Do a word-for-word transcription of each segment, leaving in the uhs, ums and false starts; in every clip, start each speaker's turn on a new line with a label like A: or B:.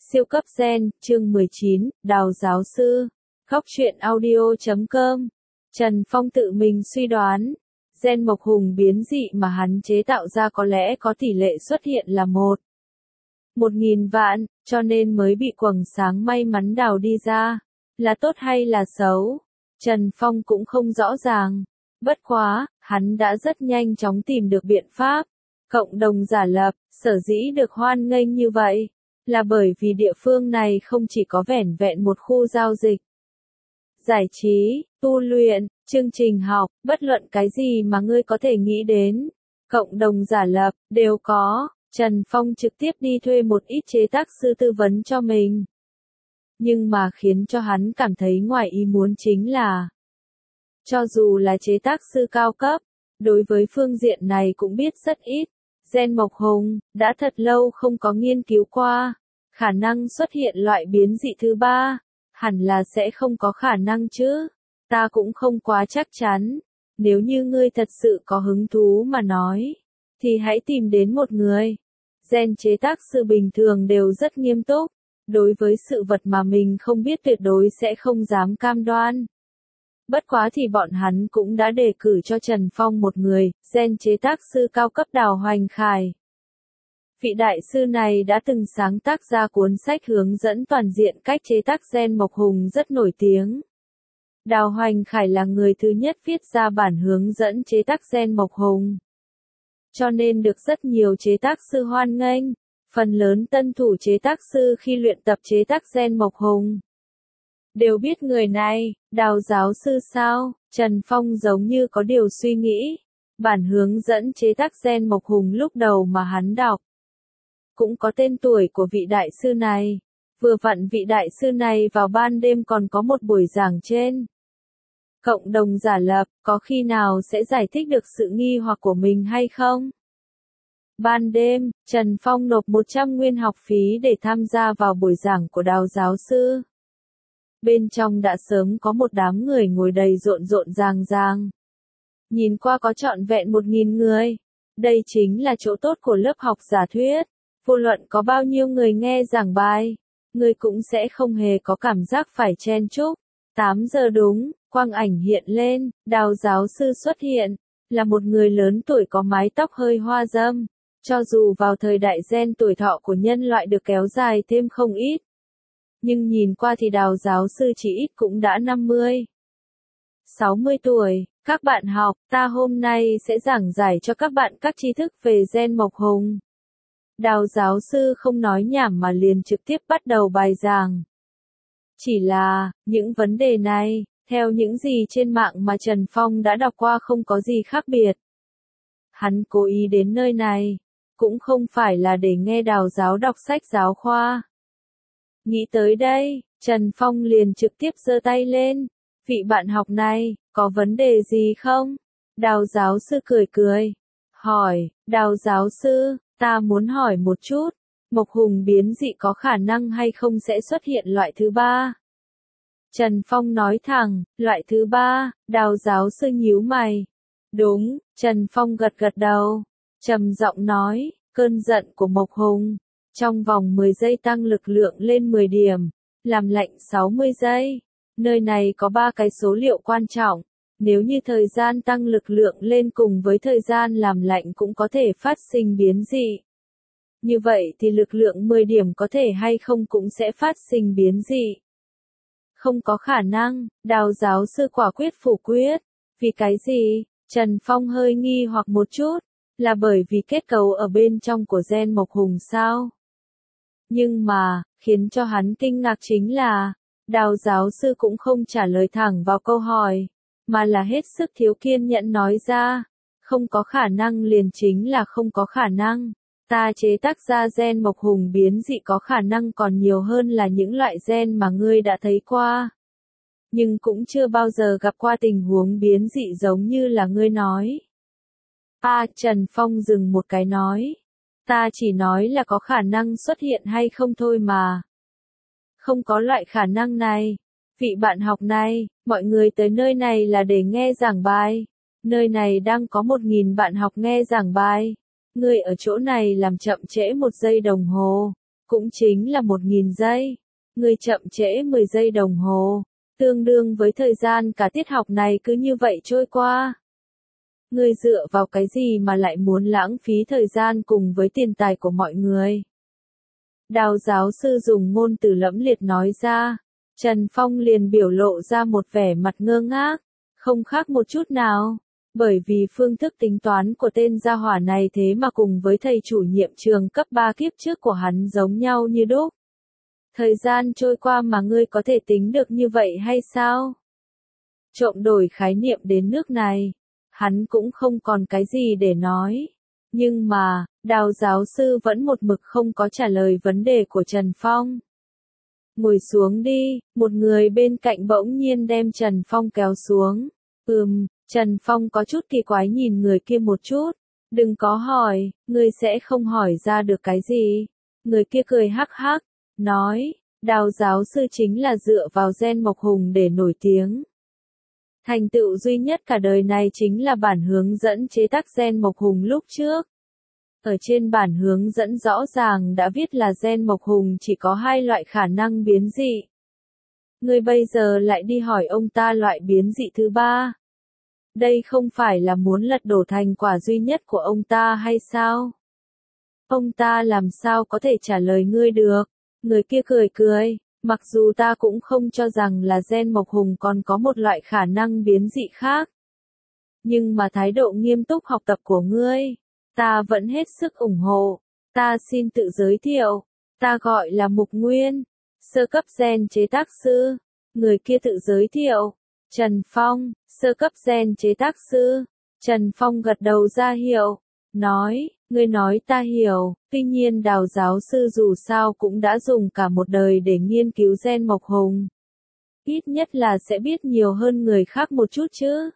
A: Siêu cấp gen, chương mười chín, Đào giáo sư. Góc truyện audio chấm com. Trần Phong tự mình suy đoán, gen mộc hùng biến dị mà hắn chế tạo ra có lẽ có tỷ lệ xuất hiện là một. Một nghìn vạn, cho nên mới bị quầng sáng may mắn đào đi ra. Là tốt hay là xấu? Trần Phong cũng không rõ ràng. Bất quá, hắn đã rất nhanh chóng tìm được biện pháp. Cộng đồng giả lập, sở dĩ được hoan nghênh như vậy, là bởi vì địa phương này không chỉ có vẻn vẹn một khu giao dịch, giải trí, tu luyện, chương trình học, bất luận cái gì mà ngươi có thể nghĩ đến, cộng đồng giả lập, đều có. Trần Phong trực tiếp đi thuê một ít chế tác sư tư vấn cho mình. Nhưng mà khiến cho hắn cảm thấy ngoài ý muốn chính là, cho dù là chế tác sư cao cấp, đối với phương diện này cũng biết rất ít. Gen mộc hùng, đã thật lâu không có nghiên cứu qua. Khả năng xuất hiện loại biến dị thứ ba, hẳn là sẽ không có khả năng chứ. Ta cũng không quá chắc chắn. Nếu như ngươi thật sự có hứng thú mà nói, thì hãy tìm đến một người. Gen chế tác sư bình thường đều rất nghiêm túc. Đối với sự vật mà mình không biết tuyệt đối sẽ không dám cam đoan. Bất quá thì bọn hắn cũng đã đề cử cho Trần Phong một người, gen chế tác sư cao cấp Đào Hoành Khải. Vị đại sư này đã từng sáng tác ra cuốn sách hướng dẫn toàn diện cách chế tác gen mộc hùng rất nổi tiếng. Đào Hoành Khải là người thứ nhất viết ra bản hướng dẫn chế tác gen mộc hùng. Cho nên được rất nhiều chế tác sư hoan nghênh, phần lớn tân thủ chế tác sư khi luyện tập chế tác gen mộc hùng đều biết người này. Đào giáo sư sao? Trần Phong giống như có điều suy nghĩ. Bản hướng dẫn chế tác gen mộc hùng lúc đầu mà hắn đọc cũng có tên tuổi của vị đại sư này. Vừa vặn vị đại sư này vào ban đêm còn có một buổi giảng trên cộng đồng giả lập, có khi nào sẽ giải thích được sự nghi hoặc của mình hay không? Ban đêm, Trần Phong nộp một trăm nguyên học phí để tham gia vào buổi giảng của Đào giáo sư. Bên trong đã sớm có một đám người ngồi đầy rộn rộn ràng ràng. Nhìn qua có trọn vẹn một nghìn người. Đây chính là chỗ tốt của lớp học giả thuyết. Vô luận có bao nhiêu người nghe giảng bài, người cũng sẽ không hề có cảm giác phải chen chúc. tám giờ đúng, quang ảnh hiện lên, Đào giáo sư xuất hiện, là một người lớn tuổi có mái tóc hơi hoa râm. Cho dù vào thời đại gen tuổi thọ của nhân loại được kéo dài thêm không ít, nhưng nhìn qua thì Đào giáo sư chỉ ít cũng đã năm mươi, sáu mươi tuổi. Các bạn học, ta hôm nay sẽ giảng giải cho các bạn các tri thức về gen mộc hùng. Đào giáo sư không nói nhảm mà liền trực tiếp bắt đầu bài giảng. Chỉ là, những vấn đề này, theo những gì trên mạng mà Trần Phong đã đọc qua không có gì khác biệt. Hắn cố ý đến nơi này, cũng không phải là để nghe Đào giáo đọc sách giáo khoa. Nghĩ tới đây, Trần Phong liền trực tiếp giơ tay lên. Vị bạn học này, có vấn đề gì không? Đào giáo sư cười cười. Hỏi, Đào giáo sư, ta muốn hỏi một chút. Mộc hùng biến dị có khả năng hay không sẽ xuất hiện loại thứ ba? Trần Phong nói thẳng, loại thứ ba. Đào giáo sư nhíu mày. Đúng, Trần Phong gật gật đầu. Trầm giọng nói, cơn giận của mộc hùng. Trong vòng mười giây tăng lực lượng lên mười điểm, làm lạnh sáu mươi giây. Nơi này có ba cái số liệu quan trọng. Nếu như thời gian tăng lực lượng lên cùng với thời gian làm lạnh cũng có thể phát sinh biến dị. Như vậy thì lực lượng mười điểm có thể hay không cũng sẽ phát sinh biến dị. Không có khả năng, Đào giáo sư quả quyết phủ quyết. Vì cái gì? Trần Phong hơi nghi hoặc một chút. Là bởi vì kết cấu ở bên trong của gen mộc hùng sao? Nhưng mà, khiến cho hắn kinh ngạc chính là, Đào giáo sư cũng không trả lời thẳng vào câu hỏi, mà là hết sức thiếu kiên nhẫn nói ra, không có khả năng liền chính là không có khả năng. Ta chế tác ra gen mộc hùng biến dị có khả năng còn nhiều hơn là những loại gen mà ngươi đã thấy qua. Nhưng cũng chưa bao giờ gặp qua tình huống biến dị giống như là ngươi nói. À, Trần Phong dừng một cái nói. Ta chỉ nói là có khả năng xuất hiện hay không thôi mà. Không có loại khả năng này. Vị bạn học này, mọi người tới nơi này là để nghe giảng bài. Nơi này đang có một nghìn bạn học nghe giảng bài. Ngươi ở chỗ này làm chậm trễ một giây đồng hồ, cũng chính là một nghìn giây. Ngươi chậm trễ mười giây đồng hồ, tương đương với thời gian cả tiết học này cứ như vậy trôi qua. Ngươi dựa vào cái gì mà lại muốn lãng phí thời gian cùng với tiền tài của mọi người? Đào giáo sư dùng ngôn từ lẫm liệt nói ra. Trần Phong liền biểu lộ ra một vẻ mặt ngơ ngác, không khác một chút nào. Bởi vì phương thức tính toán của tên gia hỏa này thế mà cùng với thầy chủ nhiệm trường cấp ba kiếp trước của hắn giống nhau như đúc. Thời gian trôi qua mà ngươi có thể tính được như vậy hay sao? Trộm đổi khái niệm đến nước này, hắn cũng không còn cái gì để nói. Nhưng mà, Đào giáo sư vẫn một mực không có trả lời vấn đề của Trần Phong. Ngồi xuống đi, một người bên cạnh bỗng nhiên đem Trần Phong kéo xuống. Ừm, Trần Phong có chút kỳ quái nhìn người kia một chút. Đừng có hỏi, ngươi sẽ không hỏi ra được cái gì. Người kia cười hắc hắc, nói, Đào giáo sư chính là dựa vào gen mộc hùng để nổi tiếng. Thành tựu duy nhất cả đời này chính là bản hướng dẫn chế tác gen mộc hùng lúc trước. Ở trên bản hướng dẫn rõ ràng đã viết là gen mộc hùng chỉ có hai loại khả năng biến dị. Ngươi bây giờ lại đi hỏi ông ta loại biến dị thứ ba. Đây không phải là muốn lật đổ thành quả duy nhất của ông ta hay sao? Ông ta làm sao có thể trả lời ngươi được? Người kia cười cười, mặc dù ta cũng không cho rằng là gen mộc hùng còn có một loại khả năng biến dị khác. Nhưng mà thái độ nghiêm túc học tập của ngươi, ta vẫn hết sức ủng hộ. Ta xin tự giới thiệu, ta gọi là Mục Nguyên, sơ cấp gen chế tác sư. Người kia tự giới thiệu, Trần Phong, sơ cấp gen chế tác sư. Trần Phong gật đầu ra hiệu, nói, ngươi nói ta hiểu, tuy nhiên Đào giáo sư dù sao cũng đã dùng cả một đời để nghiên cứu gen mộc hùng. Ít nhất là sẽ biết nhiều hơn người khác một chút chứ.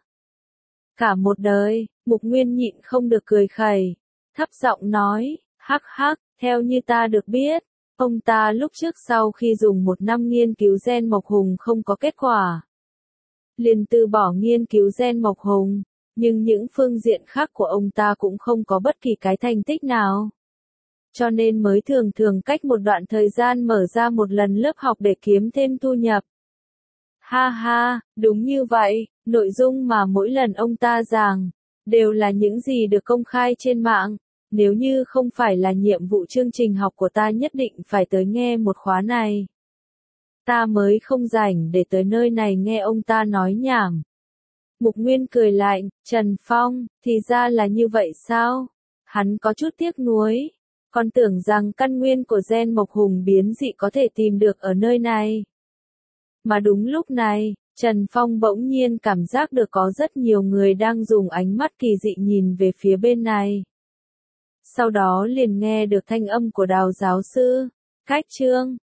A: Cả một đời, Mục Nguyên nhịn không được cười khẩy, thấp giọng nói, hắc hắc, theo như ta được biết, ông ta lúc trước sau khi dùng một năm nghiên cứu gen mộc hùng không có kết quả. Liền từ bỏ nghiên cứu gen mộc hùng, nhưng những phương diện khác của ông ta cũng không có bất kỳ cái thành tích nào. Cho nên mới thường thường cách một đoạn thời gian mở ra một lần lớp học để kiếm thêm thu nhập. Ha ha, đúng như vậy, nội dung mà mỗi lần ông ta giảng, đều là những gì được công khai trên mạng. Nếu như không phải là nhiệm vụ chương trình học của ta nhất định phải tới nghe một khóa này. Ta mới không rảnh để tới nơi này nghe ông ta nói nhảm. Mục Nguyên cười lạnh, Trần Phong, thì ra là như vậy sao? Hắn có chút tiếc nuối, còn tưởng rằng căn nguyên của gen mộc hùng biến dị có thể tìm được ở nơi này. Mà đúng lúc này, Trần Phong bỗng nhiên cảm giác được có rất nhiều người đang dùng ánh mắt kỳ dị nhìn về phía bên này. Sau đó liền nghe được thanh âm của Đào giáo sư, cách chương,